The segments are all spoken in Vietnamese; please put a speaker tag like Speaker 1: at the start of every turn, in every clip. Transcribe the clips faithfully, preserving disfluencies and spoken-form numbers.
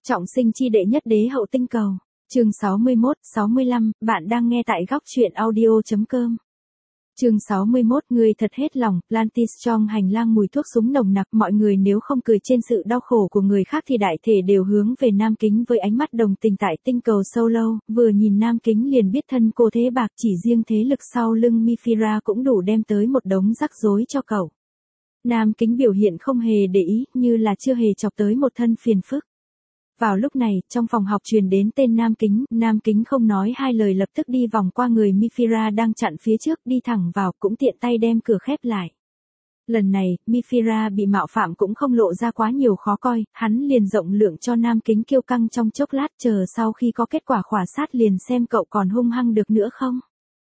Speaker 1: Trọng sinh chi đệ nhất đế hậu tinh cầu. Chương sáu mươi mốt, sáu mươi lăm, bạn đang nghe tại góc truyện audio.com. Chương sáu mươi mốt, người thật hết lòng, Lantis trong hành lang mùi thuốc súng nồng nặc, mọi người nếu không cười trên sự đau khổ của người khác thì đại thể đều hướng về Nam Kính với ánh mắt đồng tình tại tinh cầu Solo, vừa nhìn Nam Kính liền biết thân cô thế bạc, chỉ riêng thế lực sau lưng Mifira cũng đủ đem tới một đống rắc rối cho cậu. Nam Kính biểu hiện không hề để ý, như là chưa hề chọc tới một thân phiền phức. Vào lúc này, trong phòng học truyền đến tên Nam Kính, Nam Kính không nói hai lời lập tức đi vòng qua người Mifira đang chặn phía trước, đi thẳng vào, cũng tiện tay đem cửa khép lại. Lần này, Mifira bị mạo phạm cũng không lộ ra quá nhiều khó coi, hắn liền rộng lượng cho Nam Kính kiêu căng trong chốc lát, chờ sau khi có kết quả khảo sát liền xem cậu còn hung hăng được nữa không.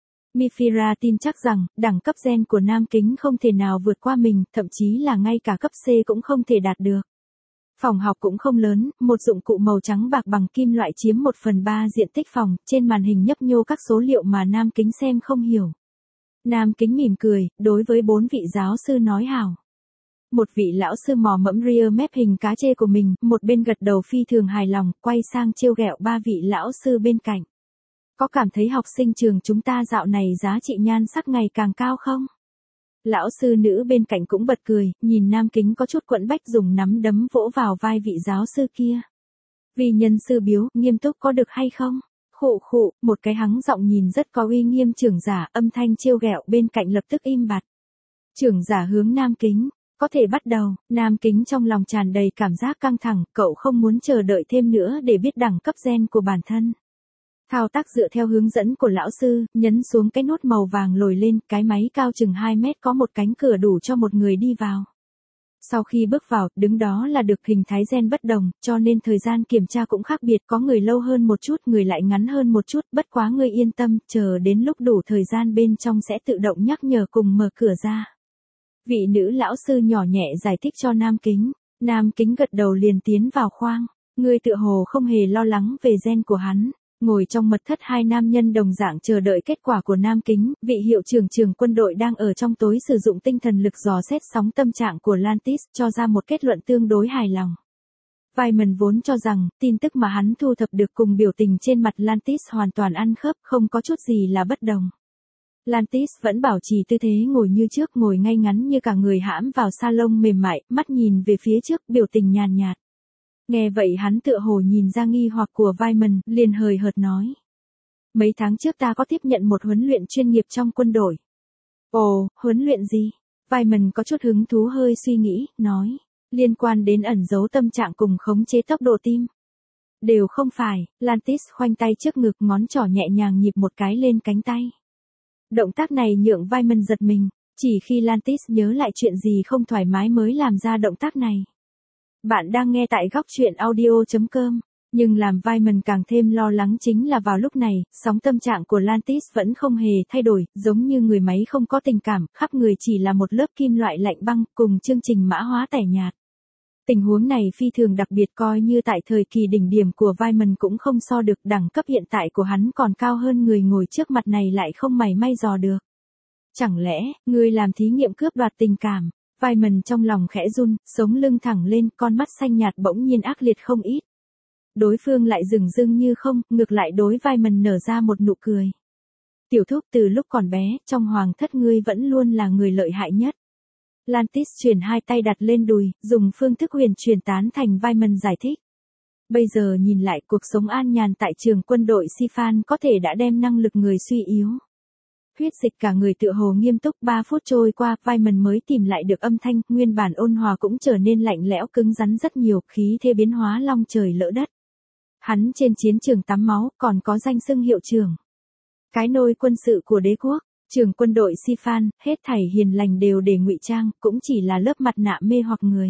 Speaker 1: Mifira tin chắc rằng, đẳng cấp gen của Nam Kính không thể nào vượt qua mình, thậm chí là ngay cả cấp C cũng không thể đạt được. Phòng học cũng không lớn, một dụng cụ màu trắng bạc bằng kim loại chiếm một phần ba diện tích phòng, trên màn hình nhấp nhô các số liệu mà Nam Kính xem không hiểu. Nam Kính mỉm cười, đối với bốn vị giáo sư nói hào. Một vị lão sư mò mẫm rear mép hình cá chê của mình, một bên gật đầu phi thường hài lòng, quay sang trêu ghẹo ba vị lão sư bên cạnh. Có cảm thấy học sinh trường chúng ta dạo này giá trị nhan sắc ngày càng cao không? Lão sư nữ bên cạnh cũng bật cười, nhìn Nam Kính có chút quẫn bách dùng nắm đấm vỗ vào vai vị giáo sư kia. Vì nhân sư biếu, nghiêm túc có được hay không? Khụ khụ, một cái hắng giọng nhìn rất có uy nghiêm trưởng giả, âm thanh trêu ghẹo bên cạnh lập tức im bặt. Trưởng giả hướng Nam Kính, có thể bắt đầu. Nam Kính trong lòng tràn đầy cảm giác căng thẳng, cậu không muốn chờ đợi thêm nữa để biết đẳng cấp gen của bản thân. Thao tác dựa theo hướng dẫn của lão sư, nhấn xuống cái nút màu vàng lồi lên, cái máy cao chừng hai mét có một cánh cửa đủ cho một người đi vào. Sau khi bước vào, đứng đó là được hình thái gen bất đồng, cho nên thời gian kiểm tra cũng khác biệt, có người lâu hơn một chút, người lại ngắn hơn một chút, bất quá ngươi yên tâm, chờ đến lúc đủ thời gian bên trong sẽ tự động nhắc nhở cùng mở cửa ra. Vị nữ lão sư nhỏ nhẹ giải thích cho Nam Kính, Nam Kính gật đầu liền tiến vào khoang, ngươi tựa hồ không hề lo lắng về gen của hắn. Ngồi trong mật thất hai nam nhân đồng dạng chờ đợi kết quả của Nam Kính, vị hiệu trưởng trường quân đội đang ở trong tối sử dụng tinh thần lực dò xét sóng tâm trạng của Lantis, cho ra một kết luận tương đối hài lòng. Wyman vốn cho rằng, tin tức mà hắn thu thập được cùng biểu tình trên mặt Lantis hoàn toàn ăn khớp, không có chút gì là bất đồng. Lantis vẫn bảo trì tư thế ngồi như trước, ngồi ngay ngắn như cả người hãm vào salon mềm mại, mắt nhìn về phía trước, biểu tình nhàn nhạt. Nghe vậy hắn tựa hồ nhìn ra nghi hoặc của Wyman, liền hời hợt nói. Mấy tháng trước ta có tiếp nhận một huấn luyện chuyên nghiệp trong quân đội. Ồ, huấn luyện gì? Wyman có chút hứng thú hơi suy nghĩ, nói. Liên quan đến ẩn giấu tâm trạng cùng khống chế tốc độ tim. Đều không phải, Lantis khoanh tay trước ngực, ngón trỏ nhẹ nhàng nhịp một cái lên cánh tay. Động tác này nhượng Wyman giật mình, chỉ khi Lantis nhớ lại chuyện gì không thoải mái mới làm ra động tác này. Bạn đang nghe tại góc truyện audio.com, nhưng làm Wyman càng thêm lo lắng chính là vào lúc này, sóng tâm trạng của Lantis vẫn không hề thay đổi, giống như người máy không có tình cảm, khắp người chỉ là một lớp kim loại lạnh băng, cùng chương trình mã hóa tẻ nhạt. Tình huống này phi thường đặc biệt, coi như tại thời kỳ đỉnh điểm của Wyman cũng không so được, đẳng cấp hiện tại của hắn còn cao hơn người ngồi trước mặt này lại không mảy may dò được. Chẳng lẽ, ngươi làm thí nghiệm cướp đoạt tình cảm? Wyman trong lòng khẽ run, sống lưng thẳng lên, con mắt xanh nhạt bỗng nhiên ác liệt không ít. Đối phương lại dửng dưng như không, ngược lại đối Wyman nở ra một nụ cười. Tiểu thúc, từ lúc còn bé, trong hoàng thất ngươi vẫn luôn là người lợi hại nhất. Lantis chuyển hai tay đặt lên đùi, dùng phương thức huyền truyền tán thành Wyman giải thích. Bây giờ nhìn lại, cuộc sống an nhàn tại trường quân đội Sifan có thể đã đem năng lực người suy yếu. Huyết dịch cả người tựa hồ nghiêm túc, ba phút trôi qua, Wyman mới tìm lại được âm thanh, nguyên bản ôn hòa cũng trở nên lạnh lẽo cứng rắn rất nhiều, khí thế biến hóa long trời lỡ đất. Hắn trên chiến trường tắm máu, còn có danh xưng hiệu trưởng. Cái nôi quân sự của đế quốc, trường quân đội Sifan, hết thảy hiền lành đều để ngụy trang, cũng chỉ là lớp mặt nạ mê hoặc người.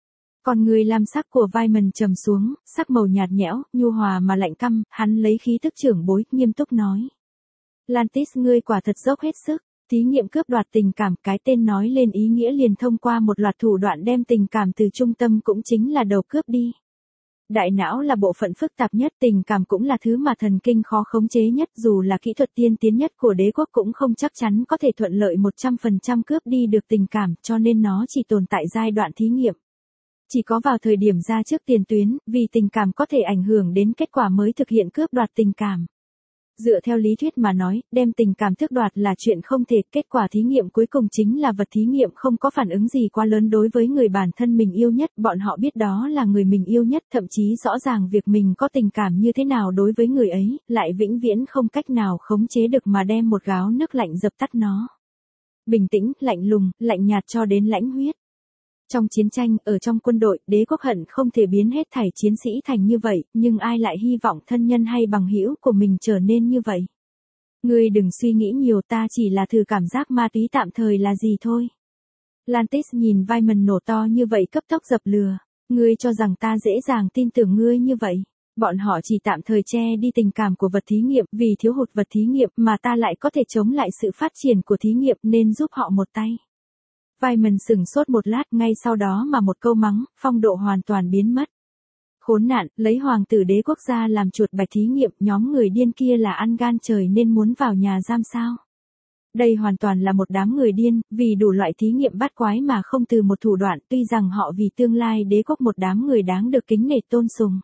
Speaker 1: Còn người lam sắc của Wyman trầm xuống, sắc màu nhạt nhẽo, nhu hòa mà lạnh căm, hắn lấy khí tức trưởng bối, nghiêm túc nói. Lantis, ngươi quả thật dốc hết sức, thí nghiệm cướp đoạt tình cảm, cái tên nói lên ý nghĩa liền thông qua một loạt thủ đoạn đem tình cảm từ trung tâm cũng chính là đầu cướp đi. Đại não là bộ phận phức tạp nhất, tình cảm cũng là thứ mà thần kinh khó khống chế nhất, dù là kỹ thuật tiên tiến nhất của đế quốc cũng không chắc chắn có thể thuận lợi một trăm phần trăm cướp đi được tình cảm, cho nên nó chỉ tồn tại giai đoạn thí nghiệm. Chỉ có vào thời điểm ra trước tiền tuyến, vì tình cảm có thể ảnh hưởng đến kết quả mới thực hiện cướp đoạt tình cảm. Dựa theo lý thuyết mà nói, đem tình cảm tước đoạt là chuyện không thể, kết quả thí nghiệm cuối cùng chính là vật thí nghiệm không có phản ứng gì quá lớn đối với người bản thân mình yêu nhất, bọn họ biết đó là người mình yêu nhất, thậm chí rõ ràng việc mình có tình cảm như thế nào đối với người ấy, lại vĩnh viễn không cách nào khống chế được mà đem một gáo nước lạnh dập tắt nó. Bình tĩnh, lạnh lùng, lạnh nhạt cho đến lãnh huyết. Trong chiến tranh, ở trong quân đội, đế quốc hận không thể biến hết thảy chiến sĩ thành như vậy, nhưng ai lại hy vọng thân nhân hay bằng hữu của mình trở nên như vậy. Ngươi đừng suy nghĩ nhiều, ta chỉ là thử cảm giác ma túy tạm thời là gì thôi. Lantis nhìn Wyman nổ to như vậy cấp tốc dập lừa. Ngươi cho rằng ta dễ dàng tin tưởng ngươi như vậy. Bọn họ chỉ tạm thời che đi tình cảm của vật thí nghiệm, vì thiếu hụt vật thí nghiệm mà ta lại có thể chống lại sự phát triển của thí nghiệm nên giúp họ một tay. Wyman sừng sốt một lát, ngay sau đó mà một câu mắng, phong độ hoàn toàn biến mất. Khốn nạn, lấy hoàng tử đế quốc gia làm chuột bạch thí nghiệm, nhóm người điên kia là ăn gan trời nên muốn vào nhà giam sao. Đây hoàn toàn là một đám người điên, vì đủ loại thí nghiệm bắt quái mà không từ một thủ đoạn, tuy rằng họ vì tương lai đế quốc một đám người đáng được kính nể tôn sùng.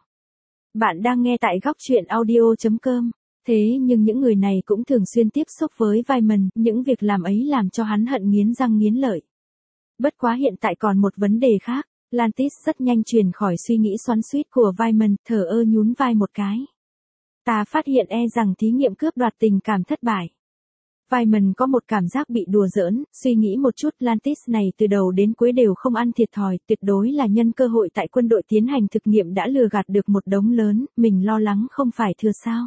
Speaker 1: Bạn đang nghe tại góc truyện audio chấm com. Thế nhưng những người này cũng thường xuyên tiếp xúc với Wyman, những việc làm ấy làm cho hắn hận nghiến răng nghiến lợi. Bất quá hiện tại còn một vấn đề khác, Lantis rất nhanh truyền khỏi suy nghĩ xoắn xuýt của Wyman, thờ ơ nhún vai một cái. Ta phát hiện e rằng thí nghiệm cướp đoạt tình cảm thất bại. Wyman có một cảm giác bị đùa giỡn, suy nghĩ một chút, Lantis này từ đầu đến cuối đều không ăn thiệt thòi, tuyệt đối là nhân cơ hội tại quân đội tiến hành thực nghiệm đã lừa gạt được một đống lớn, mình lo lắng không phải thừa sao.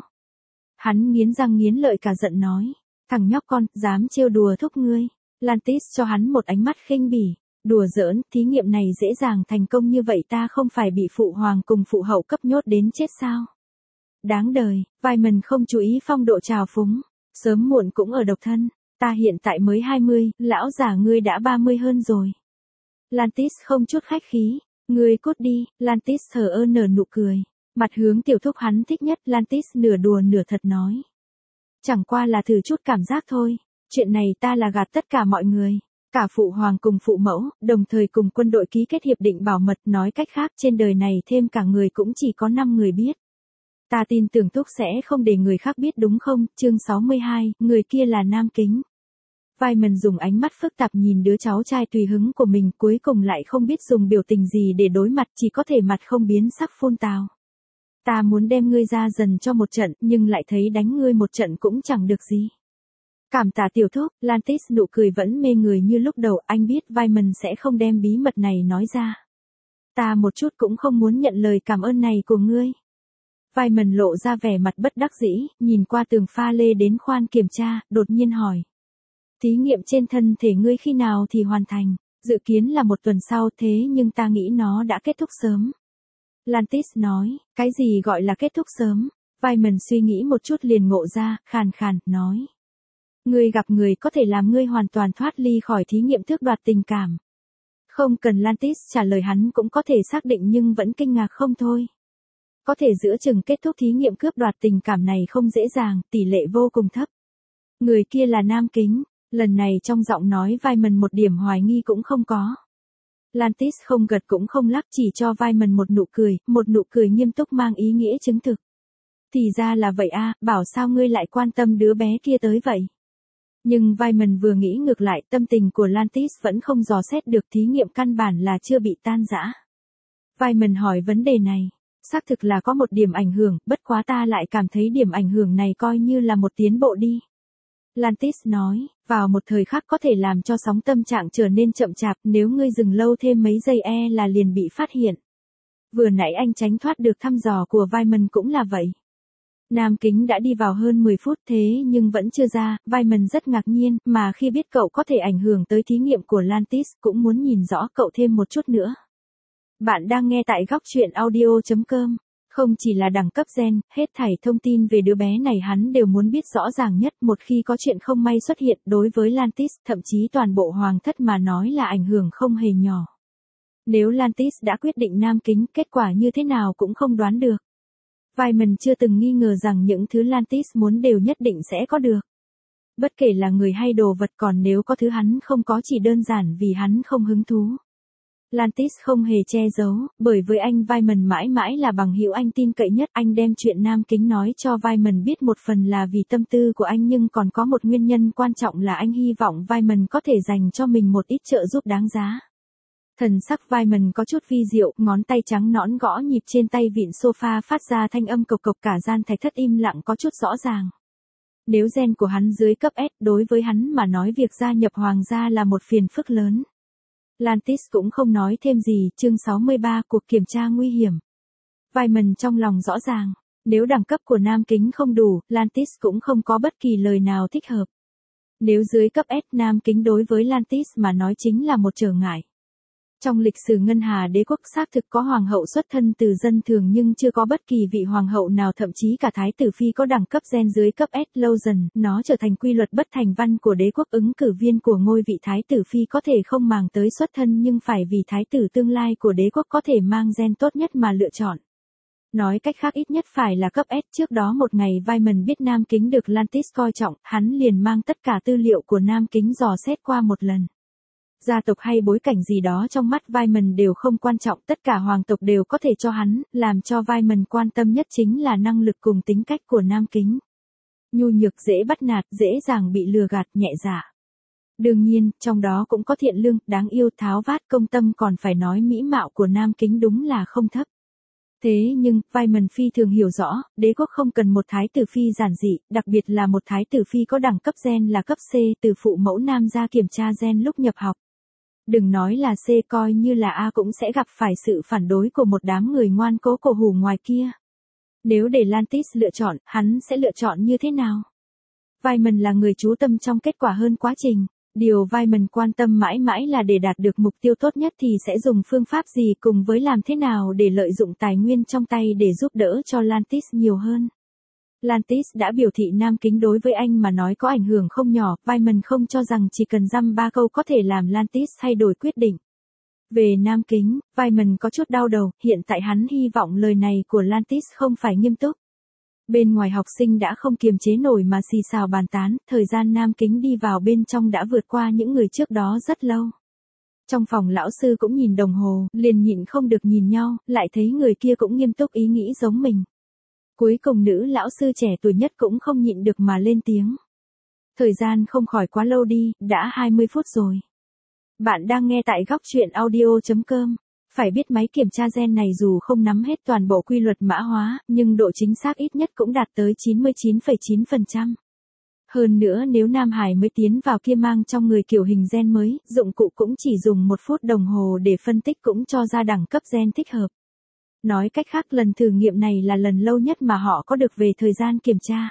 Speaker 1: Hắn nghiến răng nghiến lợi cả giận nói, thằng nhóc con, dám trêu đùa thúc ngươi. Lantis cho hắn một ánh mắt khinh bỉ, đùa giỡn, thí nghiệm này dễ dàng thành công như vậy ta không phải bị phụ hoàng cùng phụ hậu cấp nhốt đến chết sao. Đáng đời, Wyman không chú ý phong độ trào phúng, sớm muộn cũng ở độc thân, ta hiện tại mới hai mươi, lão già ngươi đã ba mươi hơn rồi. Lantis không chút khách khí, ngươi cút đi, Lantis thờ ơ nở nụ cười, mặt hướng tiểu thúc hắn thích nhất, Lantis nửa đùa nửa thật nói. Chẳng qua là thử chút cảm giác thôi. Chuyện này ta là gạt tất cả mọi người, cả phụ hoàng cùng phụ mẫu, đồng thời cùng quân đội ký kết hiệp định bảo mật, nói cách khác trên đời này thêm cả người cũng chỉ có năm người biết. Ta tin tưởng thúc sẽ không để người khác biết đúng không, chương sáu mươi hai, người kia là Nam Kính. Wyman dùng ánh mắt phức tạp nhìn đứa cháu trai tùy hứng của mình, cuối cùng lại không biết dùng biểu tình gì để đối mặt, chỉ có thể mặt không biến sắc phun tào. Ta muốn đem ngươi ra dần cho một trận, nhưng lại thấy đánh ngươi một trận cũng chẳng được gì. Cảm tạ tiểu thúc, Lantis nụ cười vẫn mê người như lúc đầu, anh biết Wyman sẽ không đem bí mật này nói ra. Ta một chút cũng không muốn nhận lời cảm ơn này của ngươi. Wyman lộ ra vẻ mặt bất đắc dĩ, nhìn qua tường pha lê đến khoan kiểm tra, đột nhiên hỏi. Thí nghiệm trên thân thể ngươi khi nào thì hoàn thành, dự kiến là một tuần sau thế nhưng ta nghĩ nó đã kết thúc sớm. Lantis nói, cái gì gọi là kết thúc sớm? Wyman suy nghĩ một chút liền ngộ ra, khàn khàn, nói. Ngươi gặp người có thể làm ngươi hoàn toàn thoát ly khỏi thí nghiệm tước đoạt tình cảm. Không cần Lantis trả lời hắn cũng có thể xác định nhưng vẫn kinh ngạc không thôi. Có thể giữa chừng kết thúc thí nghiệm cướp đoạt tình cảm này không dễ dàng, tỷ lệ vô cùng thấp. Người kia là Nam Kính, lần này trong giọng nói Wyman một điểm hoài nghi cũng không có. Lantis không gật cũng không lắc, chỉ cho Wyman một nụ cười, một nụ cười nghiêm túc mang ý nghĩa chứng thực. Thì ra là vậy a, bảo sao ngươi lại quan tâm đứa bé kia tới vậy. Nhưng Wyman vừa nghĩ ngược lại, tâm tình của Lantis vẫn không dò xét được, thí nghiệm căn bản là chưa bị tan rã. Wyman hỏi vấn đề này, xác thực là có một điểm ảnh hưởng, bất quá ta lại cảm thấy điểm ảnh hưởng này coi như là một tiến bộ đi. Lantis nói, vào một thời khắc có thể làm cho sóng tâm trạng trở nên chậm chạp, nếu ngươi dừng lâu thêm mấy giây e là liền bị phát hiện. Vừa nãy anh tránh thoát được thăm dò của Wyman cũng là vậy. Nam Kính đã đi vào hơn mười phút thế nhưng vẫn chưa ra, Wyman rất ngạc nhiên, mà khi biết cậu có thể ảnh hưởng tới thí nghiệm của Lantis, cũng muốn nhìn rõ cậu thêm một chút nữa. Bạn đang nghe tại góc truyện audio chấm com. Không chỉ là đẳng cấp gen, hết thảy thông tin về đứa bé này hắn đều muốn biết rõ ràng nhất, một khi có chuyện không may xuất hiện đối với Lantis, thậm chí toàn bộ hoàng thất mà nói là ảnh hưởng không hề nhỏ. Nếu Lantis đã quyết định Nam Kính, kết quả như thế nào cũng không đoán được. Wyman chưa từng nghi ngờ rằng những thứ Lantis muốn đều nhất định sẽ có được. Bất kể là người hay đồ vật, còn nếu có thứ hắn không có chỉ đơn giản vì hắn không hứng thú. Lantis không hề che giấu, bởi với anh Wyman mãi mãi là bằng hữu anh tin cậy nhất. Anh đem chuyện Nam Kính nói cho Wyman biết một phần là vì tâm tư của anh, nhưng còn có một nguyên nhân quan trọng là anh hy vọng Wyman có thể dành cho mình một ít trợ giúp đáng giá. Thần sắc Wyman có chút vi diệu, ngón tay trắng nõn gõ nhịp trên tay vịn sofa phát ra thanh âm cộc cộc, cả gian thạch thất im lặng có chút rõ ràng. Nếu gen của hắn dưới cấp S, đối với hắn mà nói việc gia nhập hoàng gia là một phiền phức lớn. Lantis cũng không nói thêm gì. Chương sáu mươi ba, cuộc kiểm tra nguy hiểm. Wyman trong lòng rõ ràng, nếu đẳng cấp của Nam Kính không đủ, Lantis cũng không có bất kỳ lời nào thích hợp. Nếu dưới cấp S, Nam Kính đối với Lantis mà nói chính là một trở ngại. Trong lịch sử Ngân Hà Đế quốc xác thực có hoàng hậu xuất thân từ dân thường, nhưng chưa có bất kỳ vị hoàng hậu nào, thậm chí cả thái tử phi có đẳng cấp gen dưới cấp S. Lâu dần, nó trở thành quy luật bất thành văn của đế quốc. Ứng cử viên của ngôi vị thái tử phi có thể không màng tới xuất thân, nhưng phải vì thái tử tương lai của đế quốc có thể mang gen tốt nhất mà lựa chọn. Nói cách khác, ít nhất phải là cấp S. Trước đó một ngày Wyman biết Nam Kính được Lantis coi trọng, hắn liền mang tất cả tư liệu của Nam Kính dò xét qua một lần. Gia tộc hay bối cảnh gì đó trong mắt Wyman đều không quan trọng, tất cả hoàng tộc đều có thể cho hắn, làm cho Wyman quan tâm nhất chính là năng lực cùng tính cách của Nam Kính. Nhu nhược, dễ bắt nạt, dễ dàng bị lừa gạt, nhẹ dạ. Đương nhiên, trong đó cũng có thiện lương, đáng yêu, tháo vát, công tâm, còn phải nói mỹ mạo của Nam Kính đúng là không thấp. Thế nhưng, Wyman phi thường hiểu rõ, đế quốc không cần một thái tử phi giản dị, đặc biệt là một thái tử phi có đẳng cấp gen là cấp C, từ phụ mẫu nam ra kiểm tra gen lúc nhập học. Đừng nói là C, coi như là A cũng sẽ gặp phải sự phản đối của một đám người ngoan cố cổ hủ ngoài kia. Nếu để Lantis lựa chọn, hắn sẽ lựa chọn như thế nào? Wyman là người chú tâm trong kết quả hơn quá trình. Điều Wyman quan tâm mãi mãi là để đạt được mục tiêu tốt nhất thì sẽ dùng phương pháp gì, cùng với làm thế nào để lợi dụng tài nguyên trong tay để giúp đỡ cho Lantis nhiều hơn. Lantis đã biểu thị Nam Kính đối với anh mà nói có ảnh hưởng không nhỏ, Wyman không cho rằng chỉ cần dăm ba câu có thể làm Lantis thay đổi quyết định. Về Nam Kính, Wyman có chút đau đầu, hiện tại hắn hy vọng lời này của Lantis không phải nghiêm túc. Bên ngoài học sinh đã không kiềm chế nổi mà xì xào bàn tán, thời gian Nam Kính đi vào bên trong đã vượt qua những người trước đó rất lâu. Trong phòng lão sư cũng nhìn đồng hồ, liền nhịn không được nhìn nhau, lại thấy người kia cũng nghiêm túc ý nghĩ giống mình. Cuối cùng nữ lão sư trẻ tuổi nhất cũng không nhịn được mà lên tiếng. Thời gian không khỏi quá lâu đi, đã hai mươi phút rồi. Bạn đang nghe tại góc truyện audio chấm com. Phải biết máy kiểm tra gen này dù không nắm hết toàn bộ quy luật mã hóa, nhưng độ chính xác ít nhất cũng đạt tới chín mươi chín phẩy chín phần trăm. Hơn nữa nếu Nam Hải mới tiến vào kia mang trong người kiểu hình gen mới, dụng cụ cũng chỉ dùng một phút đồng hồ để phân tích cũng cho ra đẳng cấp gen thích hợp. Nói cách khác, lần thử nghiệm này là lần lâu nhất mà họ có được về thời gian kiểm tra.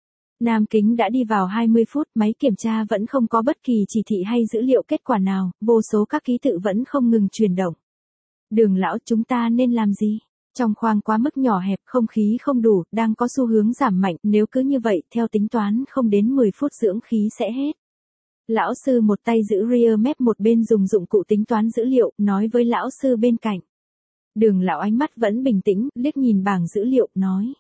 Speaker 1: Nam Kính đã đi vào hai mươi phút, máy kiểm tra vẫn không có bất kỳ chỉ thị hay dữ liệu kết quả nào, vô số các ký tự vẫn không ngừng chuyển động. Đường lão, chúng ta nên làm gì? Trong khoang quá mức nhỏ hẹp, không khí không đủ, đang có xu hướng giảm mạnh, nếu cứ như vậy, theo tính toán không đến mười phút dưỡng khí sẽ hết. Lão sư một tay giữ rear map, một bên dùng dụng cụ tính toán dữ liệu, nói với lão sư bên cạnh. Đường lão ánh mắt vẫn bình tĩnh, liếc nhìn bảng dữ liệu, nói.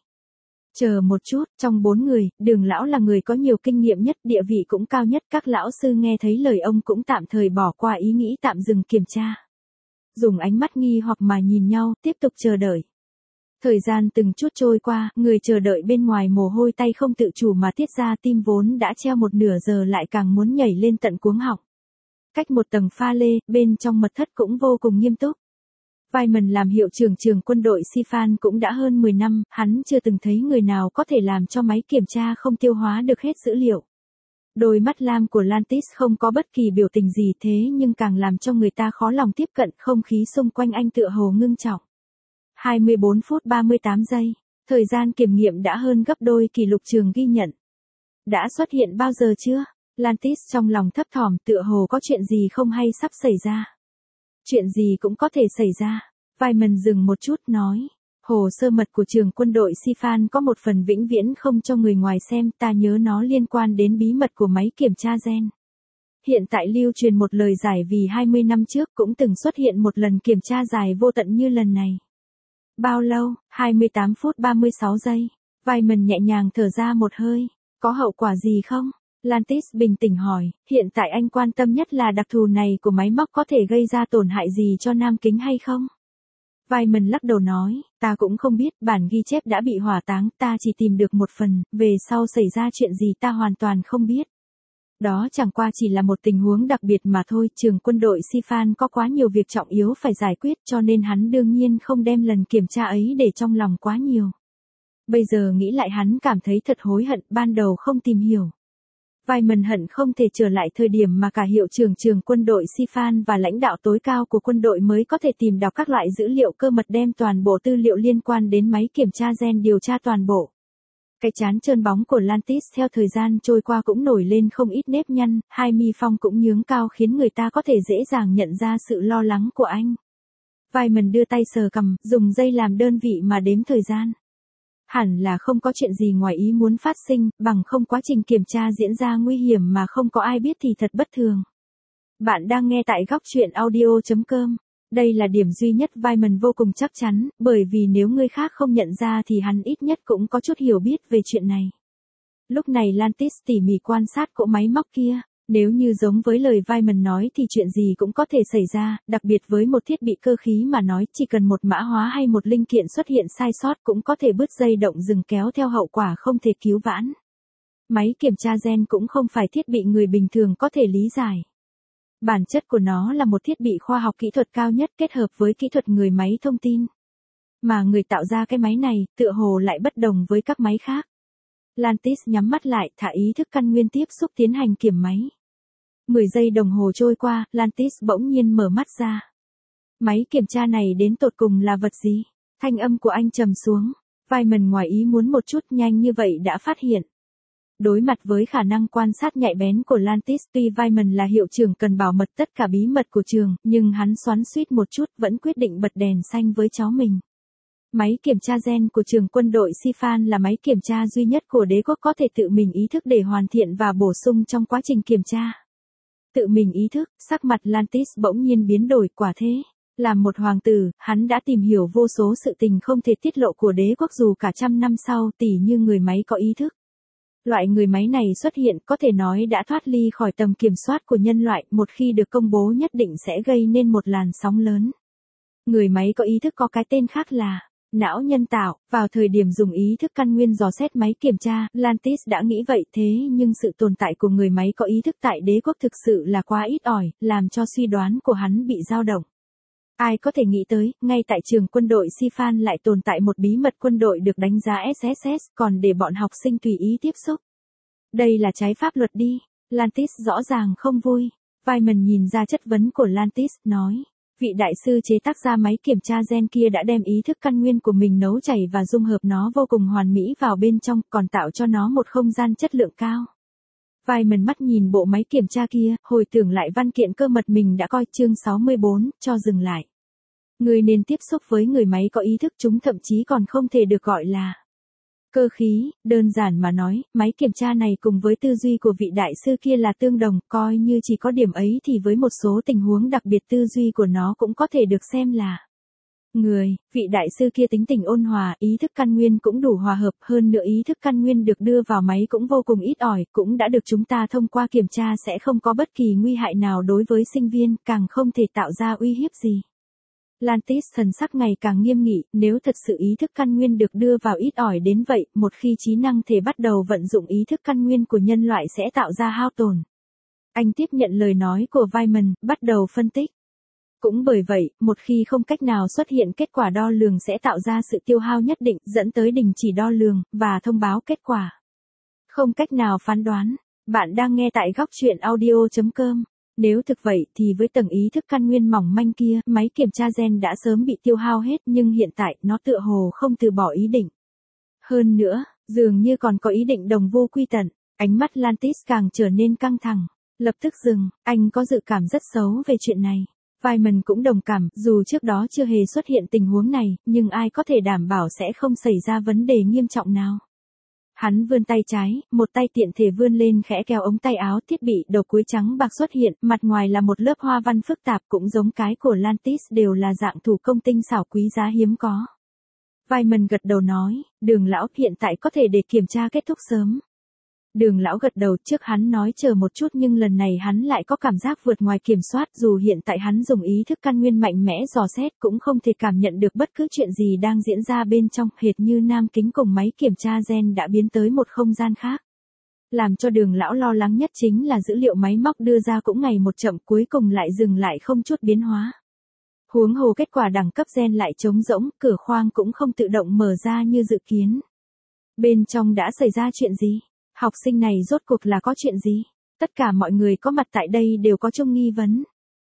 Speaker 1: Chờ một chút, trong bốn người, đường lão là người có nhiều kinh nghiệm nhất, địa vị cũng cao nhất, các lão sư nghe thấy lời ông cũng tạm thời bỏ qua ý nghĩ tạm dừng kiểm tra. Dùng ánh mắt nghi hoặc mà nhìn nhau, tiếp tục chờ đợi. Thời gian từng chút trôi qua, người chờ đợi bên ngoài mồ hôi tay không tự chủ mà tiết ra, tim vốn đã treo một nửa giờ lại càng muốn nhảy lên tận cuống họng. Cách một tầng pha lê, bên trong mật thất cũng vô cùng nghiêm túc. Wyman làm hiệu trưởng trường quân đội Sifan cũng đã hơn mười năm, hắn chưa từng thấy người nào có thể làm cho máy kiểm tra không tiêu hóa được hết dữ liệu. Đôi mắt lam của Lantis không có bất kỳ biểu tình gì, thế nhưng càng làm cho người ta khó lòng tiếp cận, không khí xung quanh anh tựa hồ ngưng trọng. hai mươi bốn phút ba mươi tám giây, thời gian kiểm nghiệm đã hơn gấp đôi kỷ lục trường ghi nhận. Đã xuất hiện bao giờ chưa? Lantis trong lòng thấp thỏm, tựa hồ có chuyện gì không hay sắp xảy ra. Chuyện gì cũng có thể xảy ra. Wyman dừng một chút nói. Hồ sơ mật của trường quân đội Sifan có một phần vĩnh viễn không cho người ngoài xem, ta nhớ nó liên quan đến bí mật của máy kiểm tra gen. Hiện tại lưu truyền một lời giải vì hai mươi năm trước cũng từng xuất hiện một lần kiểm tra dài vô tận như lần này. Bao lâu? hai mươi tám phút ba mươi sáu giây. Wyman nhẹ nhàng thở ra một hơi. Có hậu quả gì không? Lantis bình tĩnh hỏi, hiện tại anh quan tâm nhất là đặc thù này của máy móc có thể gây ra tổn hại gì cho Nam Kính hay không? Wyman lắc đầu nói, ta cũng không biết, bản ghi chép đã bị hỏa táng, ta chỉ tìm được một phần, về sau xảy ra chuyện gì ta hoàn toàn không biết. Đó chẳng qua chỉ là một tình huống đặc biệt mà thôi, trường quân đội Sifan có quá nhiều việc trọng yếu phải giải quyết cho nên hắn đương nhiên không đem lần kiểm tra ấy để trong lòng quá nhiều. Bây giờ nghĩ lại hắn cảm thấy thật hối hận, ban đầu không tìm hiểu. Wyman hận không thể trở lại thời điểm mà cả hiệu trưởng trường quân đội Sifan và lãnh đạo tối cao của quân đội mới có thể tìm đọc các loại dữ liệu cơ mật đem toàn bộ tư liệu liên quan đến máy kiểm tra gen điều tra toàn bộ. Cái trán trơn bóng của Lantis theo thời gian trôi qua cũng nổi lên không ít nếp nhăn, hai mi phong cũng nhướng cao khiến người ta có thể dễ dàng nhận ra sự lo lắng của anh. Wyman đưa tay sờ cằm, dùng dây làm đơn vị mà đếm thời gian. Hẳn là không có chuyện gì ngoài ý muốn phát sinh, bằng không quá trình kiểm tra diễn ra nguy hiểm mà không có ai biết thì thật bất thường. Bạn đang nghe tại góc truyện audio chấm com. Đây là điểm duy nhất Wyman vô cùng chắc chắn, bởi vì nếu người khác không nhận ra thì hắn ít nhất cũng có chút hiểu biết về chuyện này. Lúc này Lantis tỉ mỉ quan sát cỗ máy móc kia, nếu như giống với lời Wyman nói thì chuyện gì cũng có thể xảy ra, đặc biệt với một thiết bị cơ khí mà nói chỉ cần một mã hóa hay một linh kiện xuất hiện sai sót cũng có thể bứt dây động rừng kéo theo hậu quả không thể cứu vãn. Máy kiểm tra gen cũng không phải thiết bị người bình thường có thể lý giải. Bản chất của nó là một thiết bị khoa học kỹ thuật cao nhất kết hợp với kỹ thuật người máy thông tin. Mà người tạo ra cái máy này, tựa hồ lại bất đồng với các máy khác. Lantis nhắm mắt lại, thả ý thức căn nguyên tiếp xúc tiến hành kiểm máy. mười giây đồng hồ trôi qua, Lantis bỗng nhiên mở mắt ra. Máy kiểm tra này đến tột cùng là vật gì? Thanh âm của anh trầm xuống. Wyman ngoài ý muốn một chút nhanh như vậy đã phát hiện. Đối mặt với khả năng quan sát nhạy bén của Lantis, tuy Wyman là hiệu trưởng cần bảo mật tất cả bí mật của trường, nhưng hắn xoắn xuýt một chút vẫn quyết định bật đèn xanh với cháu mình. Máy kiểm tra gen của trường quân đội Sifan là máy kiểm tra duy nhất của đế quốc có thể tự mình ý thức để hoàn thiện và bổ sung trong quá trình kiểm tra. Tự mình ý thức, sắc mặt Lantis bỗng nhiên biến đổi, quả thế. Làm một hoàng tử, hắn đã tìm hiểu vô số sự tình không thể tiết lộ của đế quốc dù cả trăm năm sau, tỉ như người máy có ý thức. Loại người máy này xuất hiện có thể nói đã thoát ly khỏi tầm kiểm soát của nhân loại, một khi được công bố nhất định sẽ gây nên một làn sóng lớn. Người máy có ý thức có cái tên khác là não nhân tạo. Vào thời điểm dùng ý thức căn nguyên dò xét máy kiểm tra, Lantis đã nghĩ vậy, thế nhưng sự tồn tại của người máy có ý thức tại đế quốc thực sự là quá ít ỏi, làm cho suy đoán của hắn bị dao động. Ai có thể nghĩ tới, ngay tại trường quân đội Sifan lại tồn tại một bí mật quân đội được đánh giá ét ét ét, còn để bọn học sinh tùy ý tiếp xúc. Đây là trái pháp luật đi. Lantis rõ ràng không vui. Wyman nhìn ra chất vấn của Lantis, nói. Vị đại sư chế tác ra máy kiểm tra gen kia đã đem ý thức căn nguyên của mình nấu chảy và dung hợp nó vô cùng hoàn mỹ vào bên trong, còn tạo cho nó một không gian chất lượng cao. Wyman mắt nhìn bộ máy kiểm tra kia, hồi tưởng lại văn kiện cơ mật mình đã coi, chương sáu mươi bốn, cho dừng lại. Người nên tiếp xúc với người máy có ý thức, chúng thậm chí còn không thể được gọi là cơ khí, đơn giản mà nói, máy kiểm tra này cùng với tư duy của vị đại sư kia là tương đồng, coi như chỉ có điểm ấy thì với một số tình huống đặc biệt tư duy của nó cũng có thể được xem là người. Vị đại sư kia tính tình ôn hòa, ý thức căn nguyên cũng đủ hòa hợp, hơn nữa ý thức căn nguyên được đưa vào máy cũng vô cùng ít ỏi, cũng đã được chúng ta thông qua kiểm tra sẽ không có bất kỳ nguy hại nào đối với sinh viên, càng không thể tạo ra uy hiếp gì. Lantis thần sắc ngày càng nghiêm nghị, nếu thật sự ý thức căn nguyên được đưa vào ít ỏi đến vậy, một khi trí năng thể bắt đầu vận dụng ý thức căn nguyên của nhân loại sẽ tạo ra hao tổn. Anh tiếp nhận lời nói của Wyman, bắt đầu phân tích. Cũng bởi vậy, một khi không cách nào xuất hiện kết quả đo lường sẽ tạo ra sự tiêu hao nhất định, dẫn tới đình chỉ đo lường, và thông báo kết quả. Không cách nào phán đoán. Bạn đang nghe tại góc truyện audio chấm com. Nếu thực vậy thì với tầng ý thức căn nguyên mỏng manh kia, máy kiểm tra gen đã sớm bị tiêu hao hết, nhưng hiện tại nó tựa hồ không từ bỏ ý định. Hơn nữa, dường như còn có ý định đồng vô quy tận. Ánh mắt Lantis càng trở nên căng thẳng. Lập tức dừng, anh có dự cảm rất xấu về chuyện này. Wyman cũng đồng cảm, dù trước đó chưa hề xuất hiện tình huống này, nhưng ai có thể đảm bảo sẽ không xảy ra vấn đề nghiêm trọng nào. Hắn vươn tay trái, một tay tiện thể vươn lên khẽ kéo ống tay áo, thiết bị đầu cuối trắng bạc xuất hiện, mặt ngoài là một lớp hoa văn phức tạp cũng giống cái của Lantis, đều là dạng thủ công tinh xảo quý giá hiếm có. Wyman gật đầu nói, Đường lão hiện tại có thể để kiểm tra kết thúc sớm. Đường lão gật đầu, trước hắn nói chờ một chút nhưng lần này hắn lại có cảm giác vượt ngoài kiểm soát, dù hiện tại hắn dùng ý thức căn nguyên mạnh mẽ dò xét cũng không thể cảm nhận được bất cứ chuyện gì đang diễn ra bên trong, hệt như Nam Kính cùng máy kiểm tra gen đã biến tới một không gian khác. Làm cho đường lão lo lắng nhất chính là dữ liệu máy móc đưa ra cũng ngày một chậm, cuối cùng lại dừng lại không chút biến hóa. Huống hồ kết quả đẳng cấp gen lại trống rỗng, cửa khoang cũng không tự động mở ra như dự kiến. Bên trong đã xảy ra chuyện gì? Học sinh này rốt cuộc là có chuyện gì? Tất cả mọi người có mặt tại đây đều có chung nghi vấn.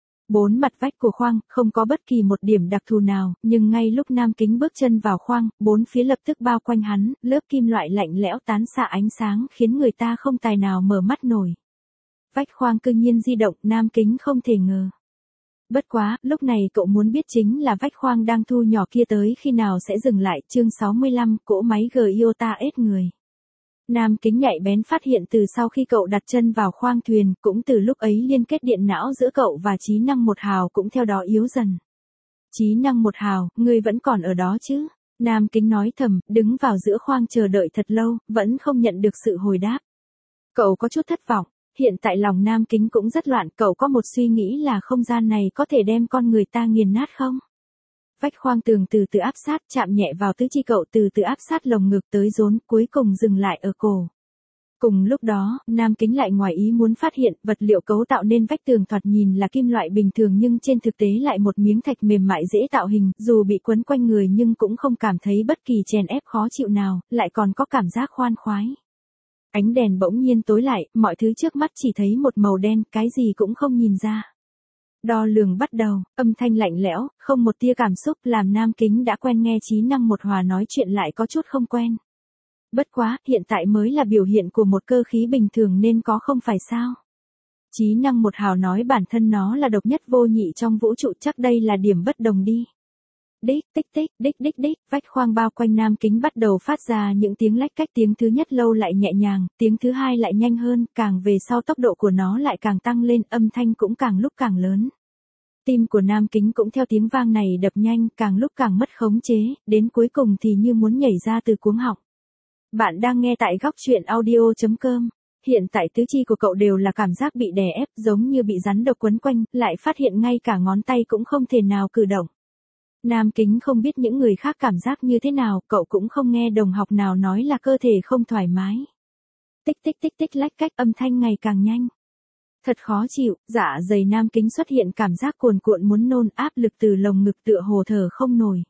Speaker 1: Bốn mặt vách của khoang, không có bất kỳ một điểm đặc thù nào, nhưng ngay lúc Nam Kính bước chân vào khoang, bốn phía lập tức bao quanh hắn, lớp kim loại lạnh lẽo tán xạ ánh sáng khiến người ta không tài nào mở mắt nổi. Vách khoang cư nhiên di động, Nam Kính không thể ngờ. Bất quá, lúc này cậu muốn biết chính là vách khoang đang thu nhỏ kia tới khi nào sẽ dừng lại. Chương sáu mươi lăm, cỗ máy Giota ết người. Nam Kính nhạy bén phát hiện từ sau khi cậu đặt chân vào khoang thuyền, cũng từ lúc ấy liên kết điện não giữa cậu và trí năng một hào cũng theo đó yếu dần. Trí năng một hào, ngươi vẫn còn ở đó chứ? Nam Kính nói thầm, đứng vào giữa khoang chờ đợi thật lâu, vẫn không nhận được sự hồi đáp. Cậu có chút thất vọng. Hiện tại lòng Nam Kính cũng rất loạn, cậu có một suy nghĩ là không gian này có thể đem con người ta nghiền nát không? Vách khoang tường từ từ áp sát, chạm nhẹ vào tứ chi cậu, từ từ áp sát lồng ngực tới rốn, cuối cùng dừng lại ở cổ. Cùng lúc đó, Nam Kính lại ngoài ý muốn phát hiện, vật liệu cấu tạo nên vách tường thoạt nhìn là kim loại bình thường nhưng trên thực tế lại một miếng thạch mềm mại dễ tạo hình, dù bị quấn quanh người nhưng cũng không cảm thấy bất kỳ chèn ép khó chịu nào, lại còn có cảm giác khoan khoái. Ánh đèn bỗng nhiên tối lại, mọi thứ trước mắt chỉ thấy một màu đen, cái gì cũng không nhìn ra. Đo lường bắt đầu, âm thanh lạnh lẽo, không một tia cảm xúc, làm Nam Kính đã quen nghe trí năng một hòa nói chuyện lại có chút không quen. Bất quá, hiện tại mới là biểu hiện của một cơ khí bình thường nên có không phải sao? Trí năng một hào nói bản thân nó là độc nhất vô nhị trong vũ trụ, chắc đây là điểm bất đồng đi. Đích, tích tích, đích đích đích, vách khoang bao quanh Nam Kính bắt đầu phát ra những tiếng lách cách, tiếng thứ nhất lâu lại nhẹ nhàng, tiếng thứ hai lại nhanh hơn, càng về sau tốc độ của nó lại càng tăng lên, âm thanh cũng càng lúc càng lớn. Tim của Nam Kính cũng theo tiếng vang này đập nhanh, càng lúc càng mất khống chế, đến cuối cùng thì như muốn nhảy ra từ cuống họng. Bạn đang nghe tại góc truyện audio chấm com. Hiện tại tứ chi của cậu đều là cảm giác bị đè ép, giống như bị rắn độc quấn quanh, lại phát hiện ngay cả ngón tay cũng không thể nào cử động. Nam Kính không biết những người khác cảm giác như thế nào, cậu cũng không nghe đồng học nào nói là cơ thể không thoải mái. Tích tích tích tích lách cách, âm thanh ngày càng nhanh. Thật khó chịu, dạ dày Nam Kính xuất hiện cảm giác cuồn cuộn muốn nôn, áp lực từ lồng ngực tựa hồ thở không nổi.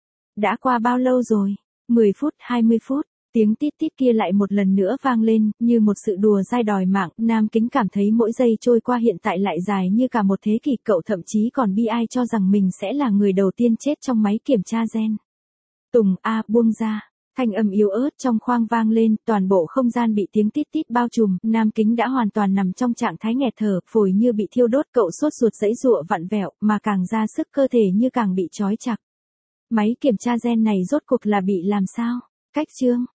Speaker 1: Đã qua bao lâu rồi? mười phút, hai mươi phút. Tiếng tít tít kia lại một lần nữa vang lên, như một sự đùa dai đòi mạng, Nam Kính cảm thấy mỗi giây trôi qua hiện tại lại dài như cả một thế kỷ, cậu thậm chí còn bi ai cho rằng mình sẽ là người đầu tiên chết trong máy kiểm tra gen. Tùng a buông ra, thanh âm yếu ớt trong khoang vang lên, toàn bộ không gian bị tiếng tít tít bao trùm, Nam Kính đã hoàn toàn nằm trong trạng thái nghẹt thở, phổi như bị thiêu đốt, cậu sốt ruột giãy giụa vặn vẹo, mà càng ra sức cơ thể như càng bị trói chặt. Máy kiểm tra gen này rốt cuộc là bị làm sao? Cách chương